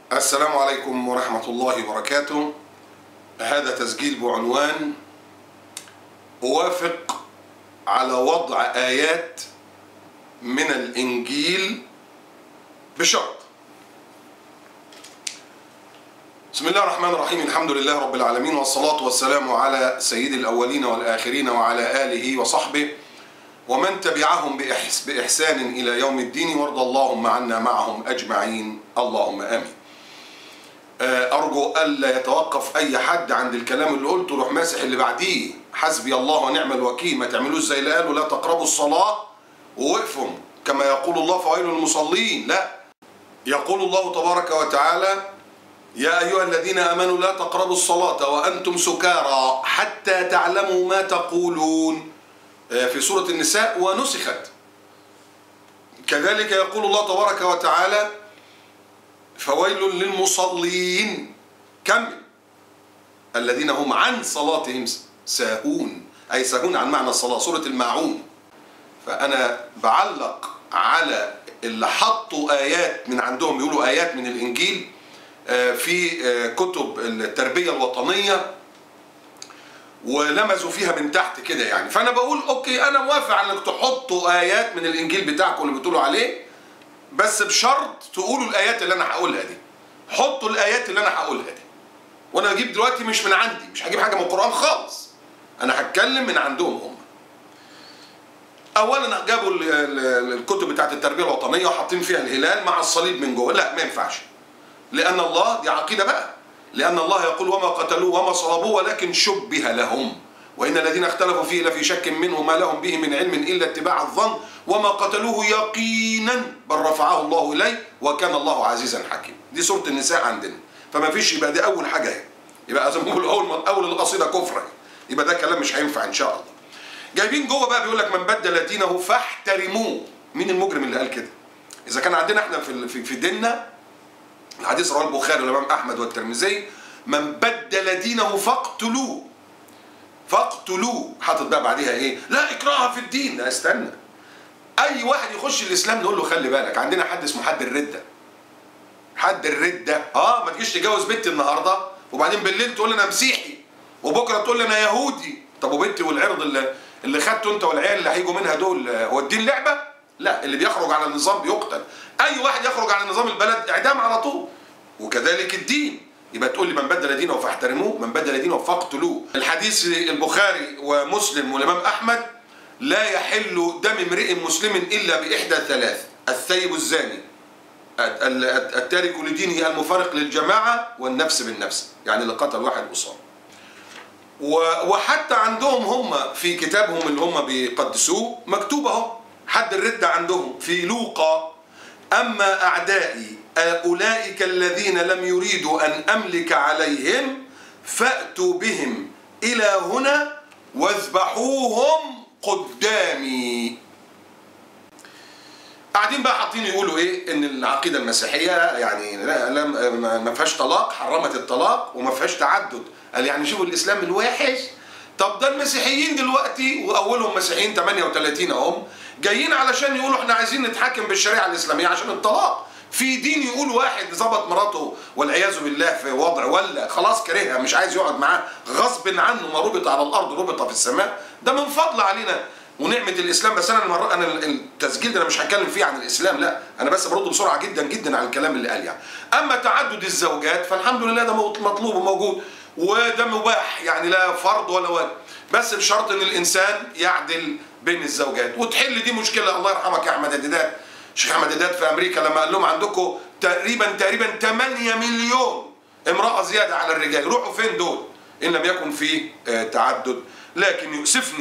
السلام عليكم ورحمة الله وبركاته. هذا تسجيل بعنوان أوافق على وضع آيات من الإنجيل بشرط. بسم الله الرحمن الرحيم. الحمد لله رب العالمين، والصلاة والسلام على سيد الأولين والآخرين وعلى آله وصحبه ومن تبعهم بإحسان إلى يوم الدين، وارض اللهم عنا معهم أجمعين، اللهم آمين. أرجو ألا يتوقف أي حد عند الكلام اللي قلته روح ماسح اللي بعديه حسبي الله ونعم الوكيل. ما تعملوش زي اللي قالوا لا تقربوا الصلاة ووقفوا كما يقول الله فويل للمصلين. لا، يقول الله تبارك وتعالى يا أيها الذين آمنوا لا تقربوا الصلاة وأنتم سكارى حتى تعلموا ما تقولون في سورة النساء ونسخت. كذلك يقول الله تبارك وتعالى فويل للمصلين كمل الذين هم عن صلاتهم ساهون، أي ساهون عن معنى الصلاة، سورة الماعون. فأنا بعلق على اللي حطوا آيات من عندهم، بيقولوا آيات من الإنجيل في كتب التربية الوطنية ولمزوا فيها من تحت كده يعني. فأنا بقول أوكي، أنا موافق على أنك تحطوا آيات من الإنجيل بتاعكم اللي بتقولوا عليه، بس بشرط تقولوا الآيات اللي أنا هقولها دي. حطوا الآيات اللي أنا هقولها دي، وأنا هجيب دلوقتي مش من عندي، مش هجيب حاجة من القرآن خالص، أنا هتكلم من عندهم هم. أولا جابوا الكتب بتاعت التربية الوطنية وحاطين فيها الهلال مع الصليب من جوه. لا، ما ينفعش، لأن الله، دي عقيدة بقى، لأن الله يقول وما قتلوه وما صلبوه ولكن شبه لهم وإن الذين اختلفوا فيه لفي شك منه ما لهم به من علم إلا اتباع الظن وما قتلوه يقينا بل رفعه الله إليه وكان الله عزيزا حكيما. دي سورة النساء عندنا، فما فيش، يبقى دي أول حاجة اهي. يبقى زي ما بيقولوا أول القصيدة كفر، يبقى ده كلام مش هينفع إن شاء الله. جايبين جوه بقى بيقول لك من بدل دينه فاحترموه. مين المجرم اللي قال كده؟ إذا كان عندنا احنا في ديننا الحديث رواه البخاري والإمام أحمد والترمذي من بدل دينه فاقتلوه. فاقتلوه حاطط بقى بعديها ايه؟ لا إكراه في الدين. لا استنى، أي واحد يخش الإسلام نقول له خلي بالك، عندنا حد اسمه حد الردة. حد الردة ما تجيش تجوز بنتي النهارده وبعدين بالليل تقول لي أنا مسيحي وبكره تقول لي أنا يهودي. طب وبنتي والعرض اللي خدته أنت والعيال اللي هيجوا منها دول هو الدين لعبة؟ لا، اللي بيخرج على النظام بيقتل. أي واحد يخرج على نظام البلد إعدام على طول. وكذلك الدين، يبقى تقول لي من بدل دينه فاحترموه، من بدل دينه فاقتلوه. الحديث البخاري ومسلم والإمام أحمد لا يحل دم امرئ مسلم إلا بإحدى ثلاث: الثيب الزاني، التارك لدينه المفارق للجماعة، والنفس بالنفس، يعني اللي قتل واحد أصاب. وحتى عندهم هم في كتابهم اللي هم بيقدسوه مكتوب اهو حد الردة عندهم في لوقا: أما أعدائي أولئك الذين لم يريدوا أن أملك عليهم فأتوا بهم إلى هنا واذبحوهم قدامي. قاعدين بقى حاطين يقولوا ايه؟ ان العقيده المسيحيه يعني ما فيهاش طلاق، حرمت الطلاق، وما فيهاش تعدد. قال يعني شوفوا الاسلام الوحش. طب ده المسيحيين دلوقتي واولهم مسيحيين 38 اهم جايين علشان يقولوا احنا عايزين نتحكم بالشريعه الاسلاميه عشان الطلاق. في دين يقول واحد ظبط مراته والعياذ بالله في وضع ولا خلاص كرهها مش عايز يقعد معاه غصب عنه، ما ربط على الارض ربط في السماء. ده من فضل علينا ونعمه الاسلام. بس انا التسجيل ده انا مش هتكلم فيه عن الاسلام، لا، انا بس برد بسرعه جدا جدا على الكلام اللي قال يعني. اما تعدد الزوجات فالحمد لله ده مطلوب وموجود وده مباح، يعني لا فرض ولا واجب، بس بشرط ان الانسان يعدل بين الزوجات وتحل دي مشكله. الله يرحمك يا احمد الديدات، الشيخ احمد الديدات في امريكا لما قال لهم عندكم تقريبا 8 مليون امراه زياده على الرجال، يروحوا فين دول ان لم يكن في تعدد؟ لكن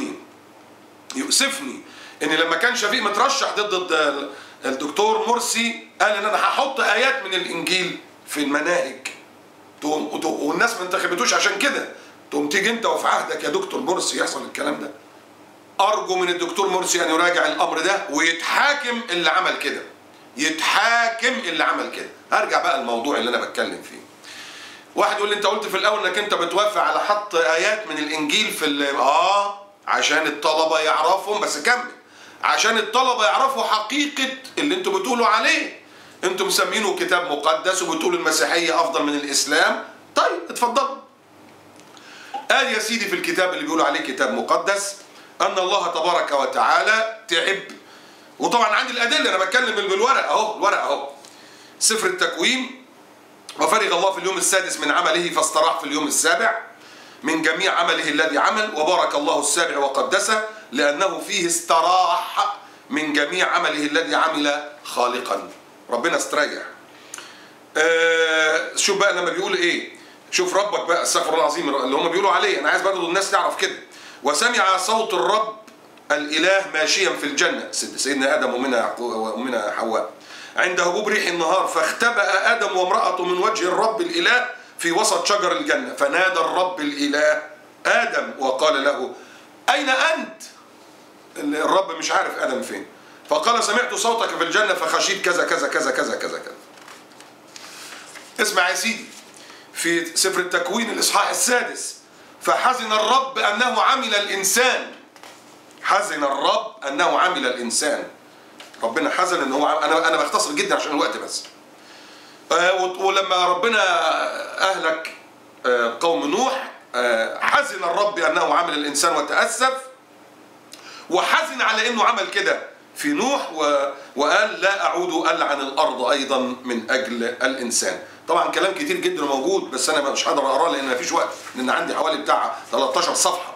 يؤسفني ان لما كان شفيق مترشح ضد الدكتور مرسي قال ان انا هحط ايات من الانجيل في المناهج، والناس ما انتخبتوش عشان كده، تقوم تيجي انت وفي عهدك يا دكتور مرسي يحصل الكلام ده. ارجو من الدكتور مرسي ان يراجع الامر ده ويتحاكم اللي عمل كده، يتحاكم اللي عمل كده. هرجع بقى الموضوع اللي انا بتكلم فيه. واحد يقول لي انت قلت في الاول انك انت بتوافق على حط ايات من الانجيل في عشان الطلبه يعرفهم، بس كمل، عشان الطلبه يعرفوا حقيقه اللي انتوا بتقولوا عليه. انتم مسمينه كتاب مقدس وبتقولوا المسيحية افضل من الاسلام. طيب اتفضلوا. قال يا سيدي في الكتاب اللي بيقولوا عليه كتاب مقدس ان الله تبارك وتعالى تعب. وطبعا عندي الادله، انا بتكلم بالورق اهو، الورق اهو. سفر التكوين: وفرغ الله في اليوم السادس من عمله فاستراح في اليوم السابع من جميع عمله الذي عمل، وبارك الله السابع وقدسه لانه فيه استراح من جميع عمله الذي عمل خالقا. ربنا استريح. شوف بقى لما بيقول ايه، شوف ربك بقى، استغفر الله العظيم اللي هم بيقولوا عليه، انا عايز برضه الناس تعرف كده. وسمع صوت الرب الاله ماشيا في الجنه، سيدنا ادم ومنها حواء، عند هبوب ريح النهار، فاختبأ ادم وامرأته من وجه الرب الاله في وسط شجر الجنه، فنادى الرب الاله ادم وقال له اين انت؟ الرب مش عارف ادم فين، فقال سمعت صوتك في الجنه فخشيت كذا كذا كذا كذا كذا كذا. اسمع يا سيدي في سفر التكوين الاصحاح السادس: فحزن الرب انه عمل الانسان. حزن الرب انه عمل الانسان. ربنا حزن ان هو انا بختصر جدا عشان الوقت بس. ولما ربنا اهلك قوم نوح حزن الرب انه عمل الانسان وتاسف، وحزن على انه عمل كده في نوح، وقال لا اعود العن الارض ايضا من اجل الانسان. طبعا كلام كتير جدا موجود بس انا مش هقدر اقراه لان مفيش وقت، لان عندي حوالي بتاع 13 صفحه.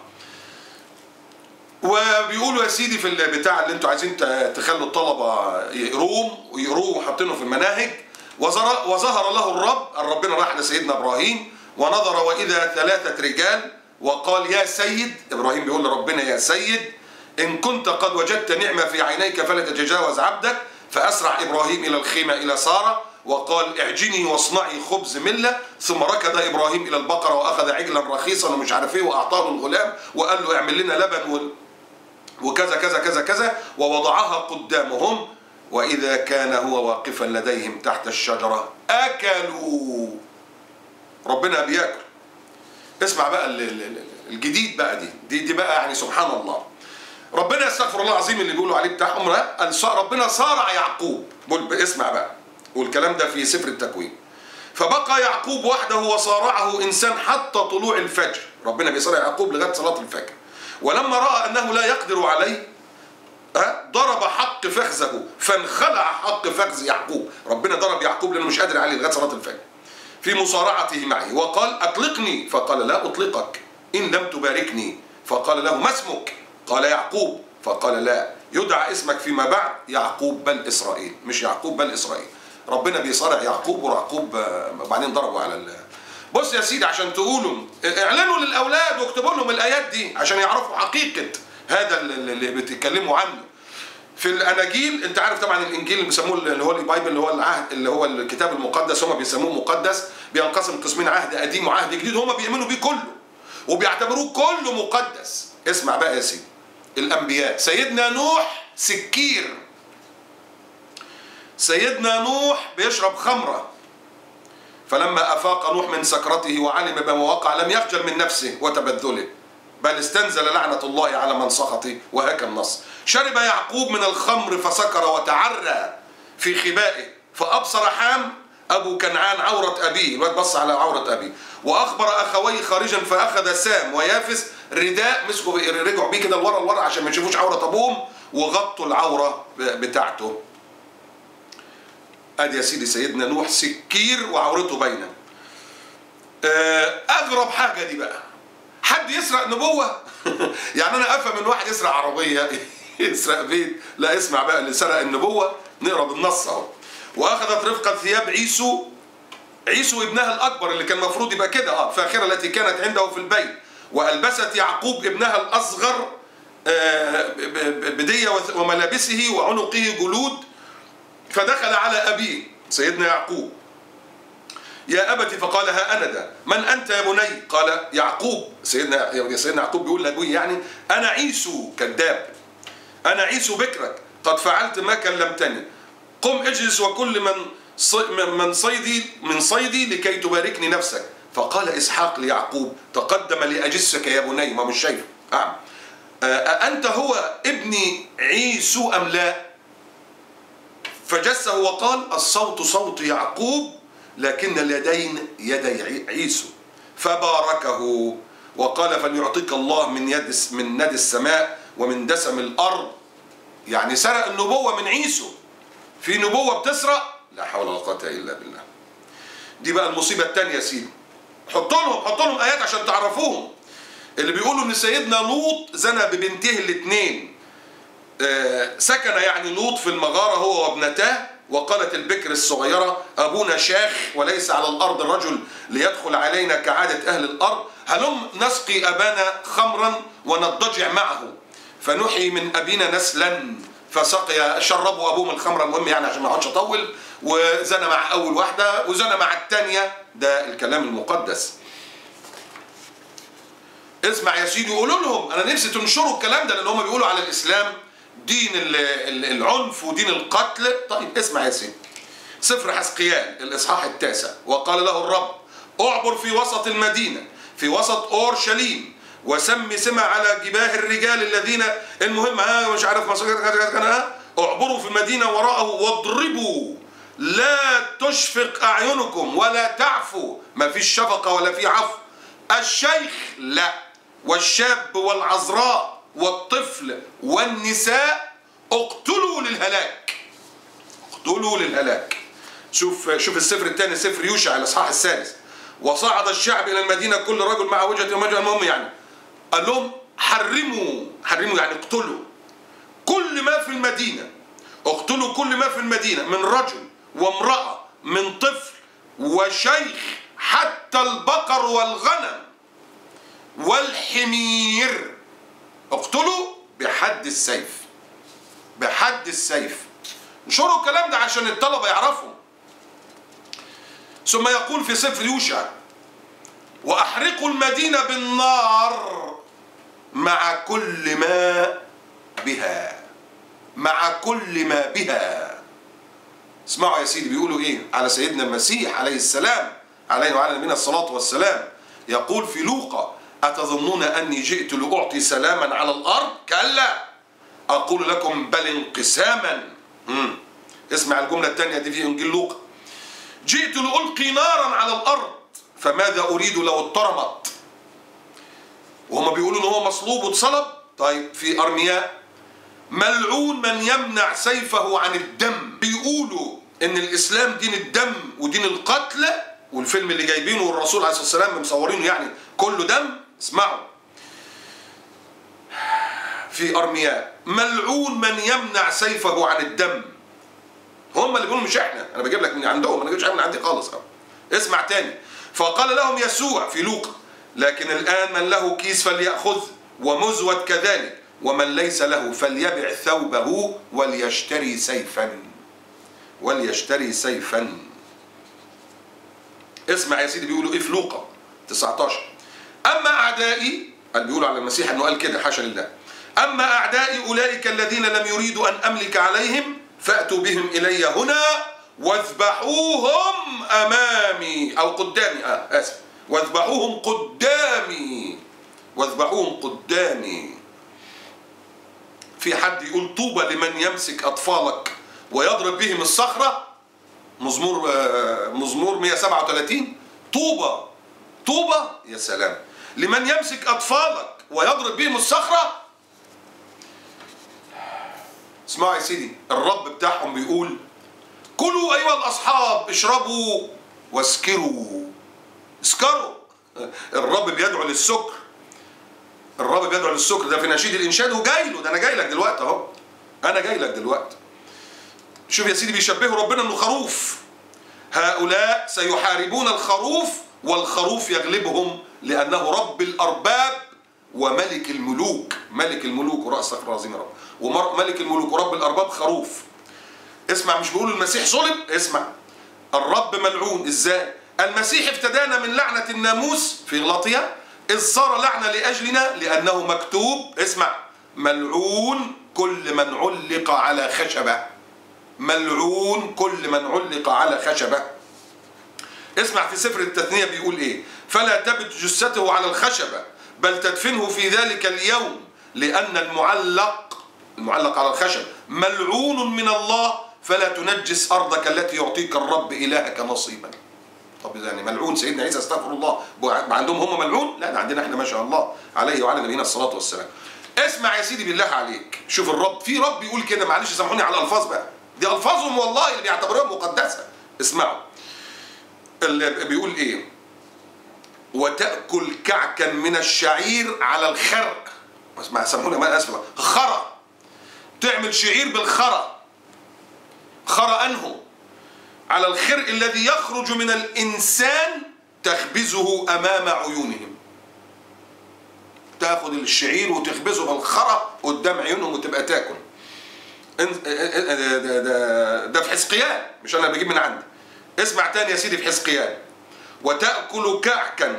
وبيقولوا يا سيدي في البتاع اللي انتوا عايزين تخلوا الطلبه يقروه وحاطينه في المناهج: وظهر له الرب، ربنا راح لسيدنا ابراهيم ونظر واذا 3 رجال وقال يا سيد. ابراهيم بيقول لربنا يا سيد ان كنت قد وجدت نعمه في عينيك فلا تتجاوز عبدك. فاسرع ابراهيم الى الخيمه الى ساره وقال اعجني واصنعي خبز مله. ثم ركض ابراهيم الى البقره واخذ عجلا رخيصا ومش عارف ايه واعطاه الغلام وقال له اعمل لنا لبن وكذا كذا كذا كذا، ووضعها قدامهم واذا كان هو واقفا لديهم تحت الشجره اكلوا. ربنا بياكل. اسمع بقى الجديد بقى، دي بقى يعني سبحان الله. ربنا استغفر الله العظيم اللي بيقولوا عليه بتاعهم ربنا صارع يعقوب. اسمع بقى، والكلام ده في سفر التكوين: فبقى يعقوب وحده وصارعه انسان حتى طلوع الفجر. ربنا بيصارع يعقوب لغايه صلاه الفجر. ولما راى انه لا يقدر عليه ضرب حق فخذه فانخلع حق فخذ يعقوب. ربنا ضرب يعقوب لانه مش قادر عليه لغايه صلاه الفجر في مصارعته معه، وقال اطلقني، فقال لا اطلقك ان لم تباركني. فقال له ما اسمك؟ قال يعقوب. فقال لا يدعى اسمك فيما بعد يعقوب بل اسرائيل، مش يعقوب بل اسرائيل. ربنا بيصارع يعقوب ويعقوب وبعدين ضربوا على بص يا سيدي عشان تقولوا اعلنوا للاولاد واكتبوا لهم الايات دي عشان يعرفوا حقيقه هذا اللي بتتكلموا عنه. في الاناجيل انت عارف طبعا الانجيل اللي بيسموه اللي هو البايبل اللي هو العهد اللي هو الكتاب المقدس، هم بيسموه مقدس، بينقسم قسمين عهد قديم وعهد جديد، هم بيؤمنوا بيه كله وبيعتبروه كله مقدس. اسمع بقى يا سيدي الانبياء: سيدنا نوح سكير، سيدنا نوح بيشرب خمره، فلما افاق نوح من سكرته وعلم بما وقع لم يخجل من نفسه وتبذله بل استنزل لعنة الله على من سخطه. وهكا النص: شرب يعقوب من الخمر فسكر وتعرى في خبائه فأبصر حام أبو كنعان عورة أبيه، الواد بص على عورة أبيه، وأخبر أخويه خارجا فأخذ سام ويافس رداء مسكوا رجعوا بيه كده لورا عشان ما يشوفوش عورة أبوهم وغطوا العورة بتاعته. أدي يا سيدي سيدنا نوح سكير وعورته باينة. أغرب حاجة دي بقى، حد يسرق نبوة؟ يعني أنا أفهم من واحد يسرق عربية يسرق بيت، لا اسمع بقى اللي سرق النبوة نقرأ بالنص أهو: وأخذت رفقة ثياب عيسو ابنها الأكبر اللي كان المفروض يبقى كده فاخرة التي كانت عنده في البيت، وألبست يعقوب ابنها الأصغر بدية وملابسه وعنقه جلود، فدخل على أبيه سيدنا يعقوب: يا أبت، فقال ها أنا ذا. من أنت يا بني؟ قال يعقوب. سيدنا يعقوب بيقول لأبوه يعني أنا عيسو، كذاب، أنا عيسو بكرك، قد فعلت ما كلمتني، قم اجلس وكل من صيدي لكي تباركني نفسك. فقال إسحاق ليعقوب: تقدم لأجسك يا بني، ما مش شايف أأنت هو ابني عيسو أم لا؟ فجسه وقال الصوت صوت يعقوب لكن اليدين يدي عيسو، فباركه وقال فليعطيك الله من ندى السماء ومن دسم الأرض. يعني سرق النبوة من عيسو. في نبوة بتسرق؟ لا حول ولا قوة إلا بالله. دي بقى المصيبة الثانية يا سيدي. حط لهم آيات عشان تعرفوهم. اللي بيقولوا إن سيدنا لوط زنى ببنته الاثنين. سكن يعني لوط في المغارة هو وابنتاه، وقالت البكر الصغيرة أبونا شاخ وليس على الأرض رجل ليدخل علينا كعادة أهل الأرض، هلم نسقي أبانا خمرا ونضجع معه فنحي من أبينا نسلا. فسقي شربوا أبوهم الخمر، المهم يعني عشان ما اقعدش أطول، وزنى مع أول واحدة وزنى مع الثانية. ده الكلام المقدس. اسمع يا سيدي، يقولوا لهم أنا نفسي تنشروا الكلام ده، لأن هم بيقولوا على الإسلام دين العنف ودين القتل. طيب اسمع يا سيدي، سفر حزقيال الإصحاح 9. وقال له الرب اعبر في وسط المدينة في وسط أورشليم وسمع على جباه الرجال الذين المهم مش عارف اعبروا في المدينة وراءه واضربوا، لا تشفق أعينكم ولا تعفوا. ما فيش شفقة ولا في عفو. الشيخ لا، والشاب والعذراء والطفل والنساء اقتلوا للهلاك. اقتلوا للهلاك. شوف السفر الثاني، سفر يوشع الإصحاح 6. وصعد الشعب إلى المدينة كل رجل مع وجهة ومجهة. المهم يعني قال لهم حرموا يعني اقتلوا كل ما في المدينة. اقتلوا كل ما في المدينة من رجل وامرأة من طفل وشيخ حتى البقر والغنم والحمير. اقتلوا بحد السيف. بحد السيف. انشروا الكلام ده عشان الطلبة يعرفوا. ثم يقول في سفر يوشع وأحرقوا المدينة بالنار مع كل ما بها. مع كل ما بها. اسمعوا يا سيدي بيقولوا ايه على سيدنا المسيح عليه السلام، عليه وعلى نبينا الصلاة والسلام. يقول في لوقا أتظنون أني جئت لأعطي سلاما على الأرض؟ كلا أقول لكم بل انقساما. اسمع الجملة الثانية دي في إنجيل لوقا. جئت لألقي نارا على الأرض فماذا أريد لو اضطرمت. وهم بيقولوا إن هو مصلوب واتصلب. طيب في أرمياء ملعون من يمنع سيفه عن الدم. بيقولوا إن الإسلام دين الدم ودين القتل، والفيلم اللي جايبينه والرسول عليه الصلاة والسلام مصورينه يعني كله دم. اسمعوا في أرمياء ملعون من يمنع سيفه عن الدم. هم اللي بيقولوا مش احنا، انا بجيب لك من عندهم، انا جايبش من عندي خالص. اسمع تاني. فقال لهم يسوع في لوقا لكن الآن من له كيس فليأخذ ومزود كذلك ومن ليس له فليبع ثوبه وليشتري سيفا. وليشتري سيفا. اسمع يا سيدي بيقولوا ايه في لوقا 19. اما اعدائي، قال بيقولوا على المسيح انه قال كده حاشا لله، اما اعدائي اولئك الذين لم يريدوا ان املك عليهم فاتوا بهم الي هنا واذبحوهم امامي او قدامي. اسف، واذبحوهم قدامي. واذبحوهم قدامي. في حد يقول طوبى لمن يمسك اطفالك ويضرب بهم الصخره. مزمور 137. طوبى يا سلام لمن يمسك اطفالك ويضرب بهم الصخره. اسمعوا يا سيدي الرب بتاعهم بيقول كلوا ايها الاصحاب اشربوا واسكروا. اسكروا. الرب بيدعو للسكر. الرب بيدعو للسكر. ده في نشيد الانشاد وجاي له. ده انا جاي لك دلوقتي اهو. انا جاي لك دلوقتي. شوف يا سيدي بيشبهوا ربنا انه خروف. هؤلاء سيحاربون الخروف والخروف يغلبهم لانه رب الارباب وملك الملوك. ملك الملوك ورأس استغفر الله العظيم يا رب. وملك الملوك ورب الارباب خروف. اسمع مش بيقولوا المسيح صلب. اسمع الرب ملعون. ازاي؟ المسيح افتدانا من لعنة الناموس في غلاطية إذ صار لعنة لأجلنا لأنه مكتوب. اسمع ملعون كل من علق على خشبة. ملعون كل من علق على خشبة. اسمع في سفر التثنية بيقول ايه؟ فلا تبت جثته على الخشبة بل تدفنه في ذلك اليوم لأن المعلق على الخشب ملعون من الله فلا تنجس أرضك التي يعطيك الرب إلهك نصيبا. طب يعني ملعون سيدنا عيسى استغفر الله، عندهم هم ملعون؟ لا، ده عندنا احنا ما شاء الله عليه وعلى نبينا الصلاة والسلام. اسمع يا سيدي بالله عليك، شوف الرب، في رب يقول كده، معلش سامحوني على الألفاظ بقى، دي ألفاظهم والله اللي بيعتبروها مقدسة. اسمعوا اللي بيقول ايه: وتأكل كعكا من الشعير على الخرق. اسمع سامحوني ما اسف، خرى، تعمل شعير بالخرى. خرى أنه على الخرق الذي يخرج من الإنسان تخبزه أمام عيونهم. تاخد الشعير وتخبزه بالخرى قدام عيونهم وتبقى تاكل. ده في حزقيال، مش أنا بجيب من عندي. اسمع تاني يا سيدي في حزقيال: وتأكل كعكا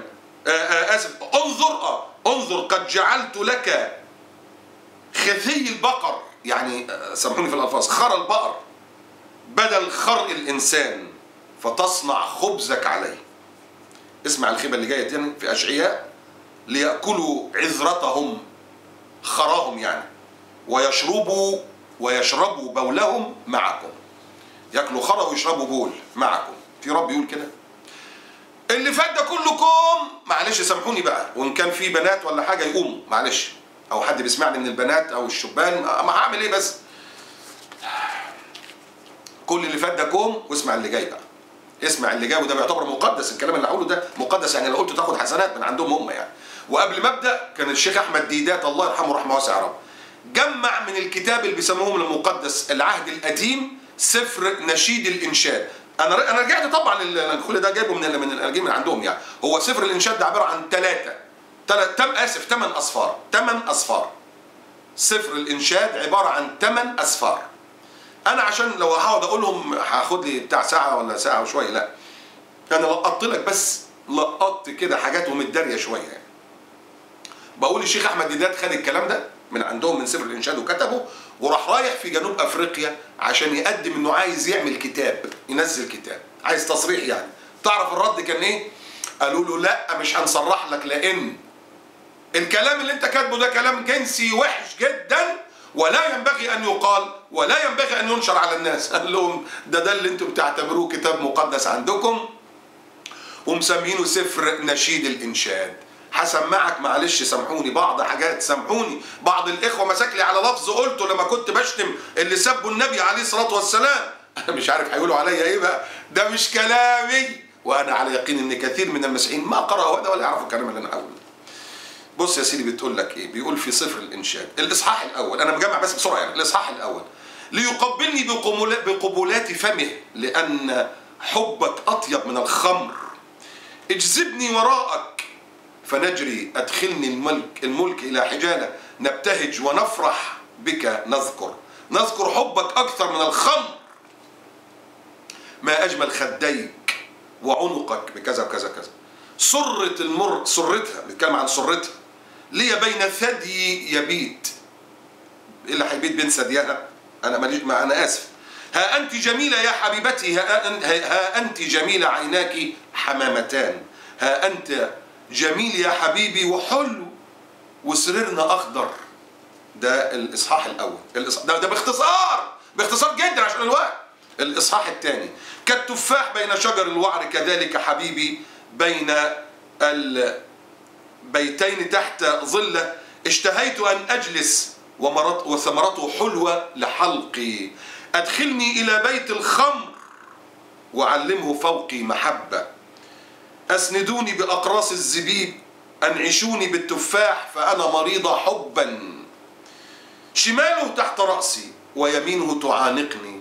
انظر قد جعلت لك خثي البقر، يعني سامحوني في الألفاظ، خرى البقر بدل خرق الإنسان فتصنع خبزك عليه. اسمع الخيبة اللي جاية تاني في أشعياء: ليأكلوا عذرتهم، خراهم يعني، ويشربوا بولهم معكم. يأكلوا خرا ويشربوا بول معكم. في رب يقول كده؟ اللي فات ده كله كوم، معلش سامحوني بقى، وإن كان في بنات ولا حاجة يقوموا معلش، أو حد بيسمعني من البنات أو الشبان، ما هعمل إيه بس؟ كل اللي فات ده كوم، واسمع اللي جاي بقى. اسمع اللي جاي، وده بيعتبر مقدس، الكلام اللي هقوله ده مقدس، يعني لو قلته تاخد حسنات من عندهم هم يعني. وقبل ما ابدا كان الشيخ احمد ديدات الله يرحمه رحمه واسعه يا رب جمع من الكتاب اللي بيسموهم المقدس العهد القديم سفر نشيد الانشاد. انا رجعت طبعا كل ده جايبه من عندهم يعني. هو سفر الانشاد ده عباره عن 8 اصفار. 8 اصفار. سفر الانشاد عباره عن 8 اصفار. انا عشان لو هقعد اقولهم هاخد لي بتاع ساعه ولا ساعه وشويه، لا انا لقطت لك بس، لقطت كده حاجات ومتداريه شويه يعني. بقول الشيخ احمد ديدات خد الكلام ده من عندهم من سفر الانشاد وكتبه، وراح رايح في جنوب افريقيا عشان يقدم انه عايز يعمل كتاب، ينزل كتاب، عايز تصريح يعني. تعرف الرد كان ايه؟ قالوا له لا مش هنصرح لك، لان الكلام اللي انت كاتبه ده كلام جنسي وحش جدا، ولا ينبغي ان يقال ولا ينبغي ان ينشر على الناس. قال لهم ده اللي انتم بتعتبروه كتاب مقدس عندكم ومسمينه سفر نشيد الانشاد. هسمعك معلش سامحوني بعض حاجات، سامحوني بعض الاخوه مسك لي على لفظ قلته لما كنت بشتم اللي سبوا النبي عليه الصلاه والسلام. انا مش عارف هيقولوا عليا ايه بقى، ده مش كلامي، وانا على يقين ان كثير من المسيحيين ما قرأوا هذا ولا يعرفوا الكلام اللي انا هقوله. بص يا سيدي بتقول لك ايه؟ بيقول في سفر الانشاد الاصحاح الاول، انا مجمع بس بسرعه يعني، الاصحاح الاول: ليقبلني بقبلات فمه لان حبك اطيب من الخمر، اجذبني وراءك فنجري، ادخلني الملك الى حجاله، نبتهج ونفرح بك، نذكر حبك اكثر من الخمر، ما اجمل خديك وعنقك بكذا وكذا كذا. سرتها بيتكلم عن سرتها، لي بين ثدي يبيت. ايه اللي هيبيت بين ثديها؟ انا ماليش، ما انا اسف. ها انت جميله يا حبيبتي، ها انت جميله عيناك حمامتان، ها انت جميل يا حبيبي وحلو وسريرنا اخضر. ده الاصحاح الاول، ده باختصار جدا عشان الوقت. الاصحاح الثاني: كالتفاح بين شجر الوعر كذلك حبيبي بين البيتين تحت ظله، اشتهيت ان اجلس وثمرته حلوه لحلقي، ادخلني الى بيت الخمر وعلمه فوقي محبه، اسندوني باقراص الزبيب، انعشوني بالتفاح فانا مريضه حبا، شماله تحت راسي ويمينه تعانقني.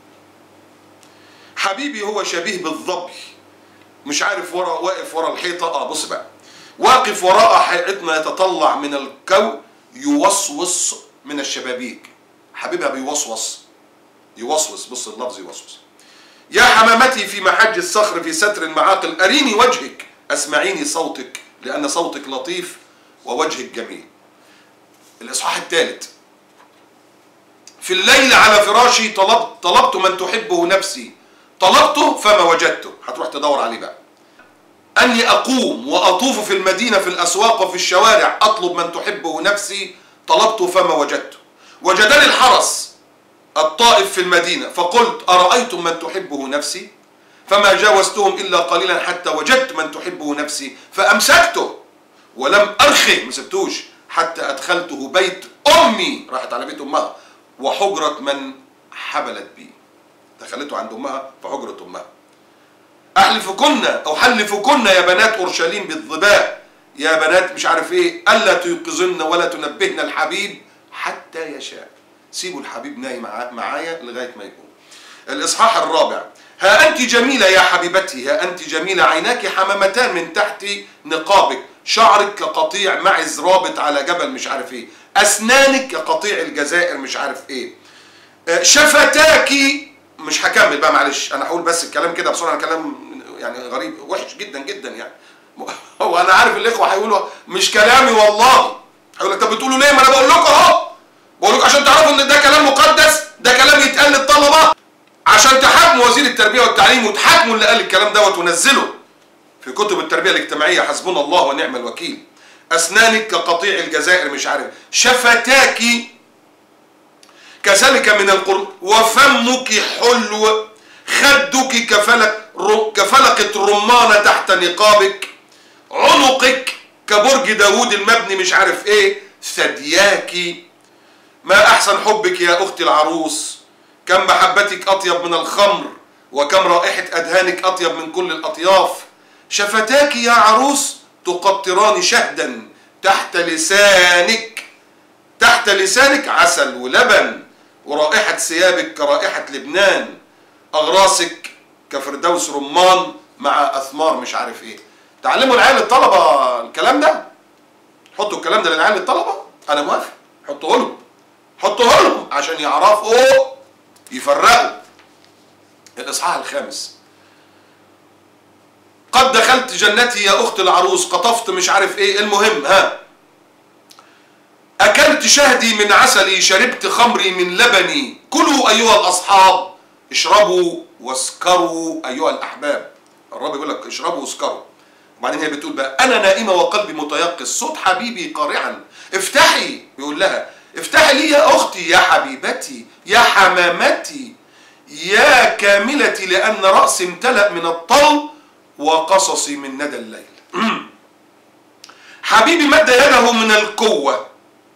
حبيبي هو شبيه بالظبي، مش عارف واقف ورا الحيطه. بص بقى، واقف وراء حيطنا يتطلع من الكو، يوسوس من الشبابيك. حبيبها بيوسوس، بص اللفظ يوسوس. يا حمامتي في محج الصخر في ستر المعاقل، أريني وجهك أسمعيني صوتك لأن صوتك لطيف ووجهك جميل. الإصحاح الثالث: في الليل على فراشي طلبت من تحبه نفسي، طلبته فما وجدته. هتروح تدور عليه بقى. أني أقوم وأطوف في المدينة في الأسواق وفي الشوارع أطلب من تحبه نفسي، طلبته فما وجدته. وجدني الحرس الطائف في المدينة فقلت أرأيتم من تحبه نفسي فما جاوزتهم إلا قليلا حتى وجدت من تحبه نفسي فأمسكته ولم أرخي، ما سبتوش حتى أدخلته بيت أمي، راحت على بيت أمها، وحجرة من حبلت بي، دخلته عند أمها في حجرة أمها. أحلفكن يا بنات أورشليم بالظباء، يا بنات مش عارف إيه، ألا تيقظن ولا تنبهن الحبيب حتى يشاء. سيبوا الحبيب نايم معايا لغاية ما يقوم. الإصحاح الرابع. ها أنت جميلة يا حبيبتي، ها أنت جميلة، عيناك حمامتان من تحت نقابك، شعرك كقطيع معز رابط على جبل مش عارف إيه، أسنانك كقطيع الجزائر مش عارف إيه، شفتاك، مش هكمل بقى معلش، أنا هقول بس الكلام كده بسرعة، كلام يعني غريب وحش جدا جدا يعني. هو أنا عارف الإخوة هيقولوا مش كلامي والله، هيقول لك طب بتقولوا ليه؟ ما أنا بقول لكم أهو، بقول لكم عشان تعرفوا إن ده كلام مقدس، ده كلام يتقال للطلبة عشان تحاكموا وزير التربية والتعليم وتحاكموا اللي قال الكلام دوت ونزله في كتب التربية الاجتماعية، حسبنا الله ونعم الوكيل. أسنانك كقطيع الجزائر مش عارف، شفتاك كذلك من القرب، وفمك حلو، خدك كفلقة رمانة تحت نقابك، عنقك كبرج داود المبني مش عارف ايه، ثدياك، ما أحسن حبك يا أختي العروس، كم محبتك أطيب من الخمر، وكم رائحة أدهانك أطيب من كل الأطياف، شفتاك يا عروس تقطران شهدا، تحت لسانك عسل ولبن، ورائحة ثيابك كرائحة لبنان، أغراسك كفردوس رمان مع أثمار مش عارف إيه. تعلموا العيال الطلبة الكلام ده، حطوا الكلام ده للعيال الطلبة، أنا موافق، حطوه لهم عشان يعرفوا يفرقوا. الإصحاح الخامس. قد دخلت جنتي يا أخت العروس، قطفت مش عارف إيه، المهم أكلت شهدي من عسلي، شربت خمري من لبني، كلوا أيها الأصحاب، اشربوا واسكروا أيها الأحباب. الرب يقول لك اشربوا واسكروا. وبعدين هي بتقول بقى أنا نائمة وقلبي متيقظ، صوت حبيبي قارعا، افتحي، بيقول لها افتحي لي يا أختي، يا حبيبتي، يا حمامتي، يا كاملتي، لأن رأسي امتلأ من الطل وقصصي من ندى الليل. حبيبي مد يده من القوة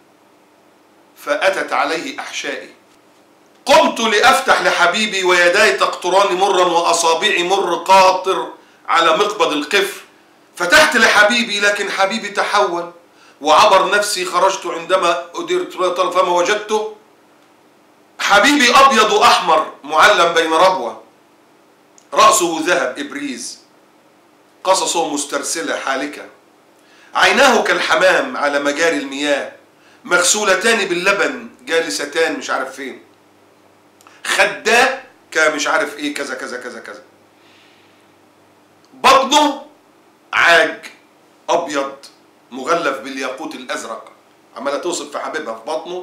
فأتت عليه أحشائي، قمت لأفتح لحبيبي ويداي تقطران مرا وأصابعي مر قاطر على مقبض القفر، فتحت لحبيبي لكن حبيبي تحول وعبر نفسي، خرجت عندما أدرت فما وجدته، حبيبي أبيض أحمر معلم بين ربوة، رأسه ذهب إبريز، قصصه مسترسلة حالكة، عيناه كالحمام على مجاري المياه، مغسولتان باللبن جالستان مش عارف فين، خداه كمش عارف ايه كذا كذا كذا كذا، بطنه عاج أبيض مغلف بالياقوت الأزرق، عمالة توصف في حبيبها في بطنه،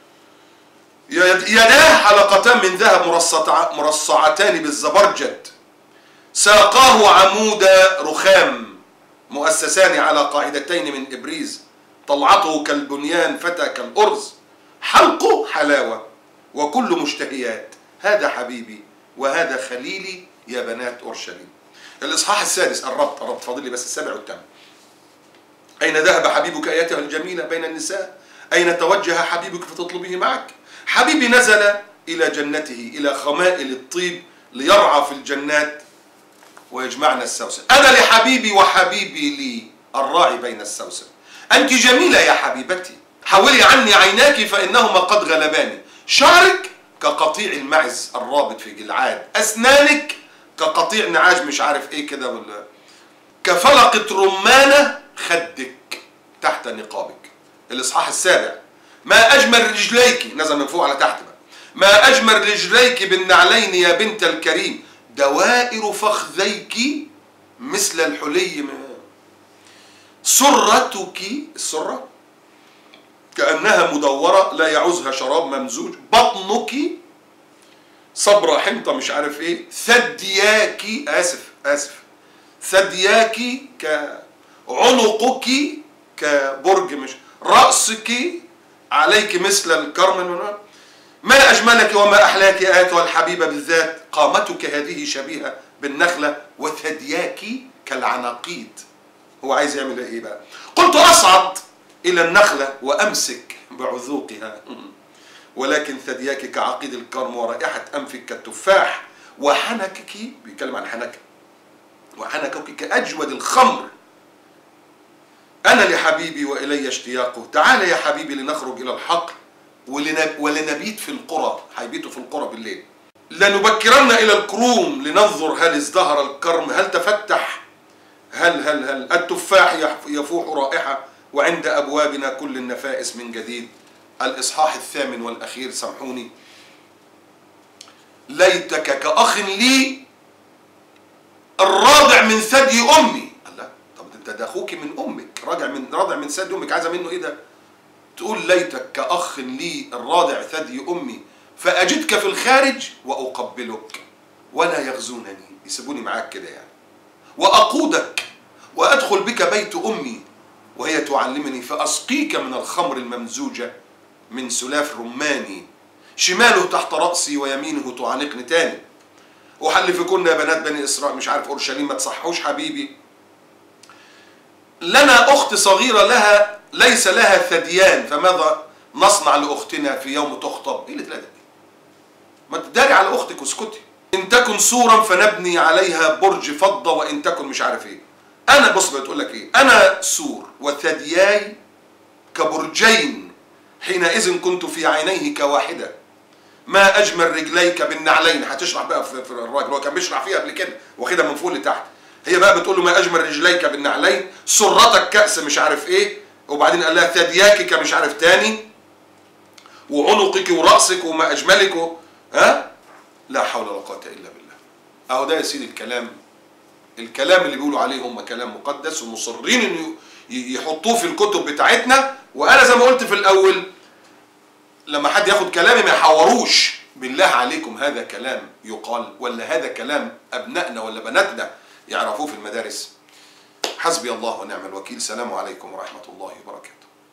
يداه حلقتان من ذهب مرصعتان بالزبرجد، ساقاه عمود رخام مؤسسان على قاعدتين من إبريز، طلعته كالبنيان فتى كالأرز، حلقه حلاوة وكل مشتهيات، هذا حبيبي وهذا خليلي يا بنات أورشليم. الإصحاح السادس، الربط فاضل لي بس السابع والثامن. أين ذهب حبيبك أيتها الجميلة بين النساء؟ أين توجه حبيبك فتطلبه معك؟ حبيبي نزل إلى جنته، إلى خمائل الطيب ليرعى في الجنات ويجمعنا السوسن. أنا لحبيبي وحبيبي لي الراعي بين السوسن. أنت جميلة يا حبيبتي، حولي عني عيناك فإنهما قد غلباني، شعرك كقطيع المعز الرابط في جلعاد، أسنانك كقطيع نعاج مش عارف إيه كده، كفلقة رمانة خدك تحت نقابك. الإصحاح السابع. ما أجمل رجليك، نزل من فوق على تحت بقى، ما أجمل رجليك بالنعلين يا بنت الكريم، دوائر فخذيك مثل الحلي، سرتك، السرة كأنها مدورة لا يعوزها شراب ممزوج، بطنك صبرة حنطة مش عارف ايه، ثدياك، آسف ثدياك كعنقك كبرج مش، رأسك عليك مثل الكرم، ما أجملك وما أحلاك يا أيتها الحبيبة بالذات، قامتك هذه شبيهة بالنخلة وثدياك كالعناقيد. هو عايز يعمل إيه بقى؟ قلت أصعد إلى النخلة وأمسك بعذوقها ولكن ثدياك كعقيد الكرم ورائحة أنفك كالتفاح وحنكك، بيتكلم عن حنك، وحنكك كأجود الخمر. أنا لحبيبي وإلي اشتياقه. تعال يا حبيبي لنخرج إلى الحقل ولنبيت في القرى. هيبيتوا في القرى بالليل. لنبكرن إلى الكروم لننظر هل ازدهر الكرم، هل تفتح، هل التفاح يفوح رائحة، وعند أبوابنا كل النفائس من جديد. الإصحاح 8 والأخير، سامحوني. ليتك كأخ لي الراضع من ثدي أمي. الله، طب انت ده أخوك من أمك، راضع من ثدي أمك، عايزة منه إيه ده؟ تقول ليتك كأخ لي الراضع ثدي أمي فأجدك في الخارج وأقبلك ولا يغزونني، يسيبوني معاك كده يعني، وأقودك وأدخل بك بيت أمي وهي تعلمني فأسقيك من الخمر الممزوجة من سلاف رماني، شماله تحت رأسي ويمينه تعانقني. تاني، أحلفكن يا بنات بني إسرائيل، مش عارف أورشليم ما تصحوش حبيبي، لنا أخت صغيرة لها ليس لها ثديان، فماذا نصنع لأختنا في يوم تخطب؟ إيه اللي تلاقي؟ ما تداري على أختك واسكتي. إن تكن سورا فنبني عليها برج فضة، وإن تكن مش عارف إيه. أنا بص بتقول لك إيه؟ أنا سور وثدياي كبرجين، حينئذ كنت في عينيه كواحدة. ما أجمل رجليك بالنعلين. هتشرح بقى في الراجل، هو كان بيشرح فيها قبل كده واخدها من فوق لتحت. هي بقى بتقول له ما أجمل رجليك بالنعلين، سرتك كأس مش عارف إيه، وبعدين قال لها ثدياك كمش عارف تاني، وعنقك ورأسك وما أجملك ها؟ لا حول ولا قوة إلا بالله. أهو ده يا سيدي الكلام اللي بيقولوا عليه هم كلام مقدس ومصرين إنه يحطوه في الكتب بتاعتنا. وأنا زي ما قلت في الأول، لما حد ياخد كلامي ما يحوروش. بالله عليكم، هذا كلام يقال ولا هذا كلام أبنائنا ولا بناتنا يعرفوه في المدارس؟ حسبي الله ونعم الوكيل. سلام عليكم ورحمة الله وبركاته.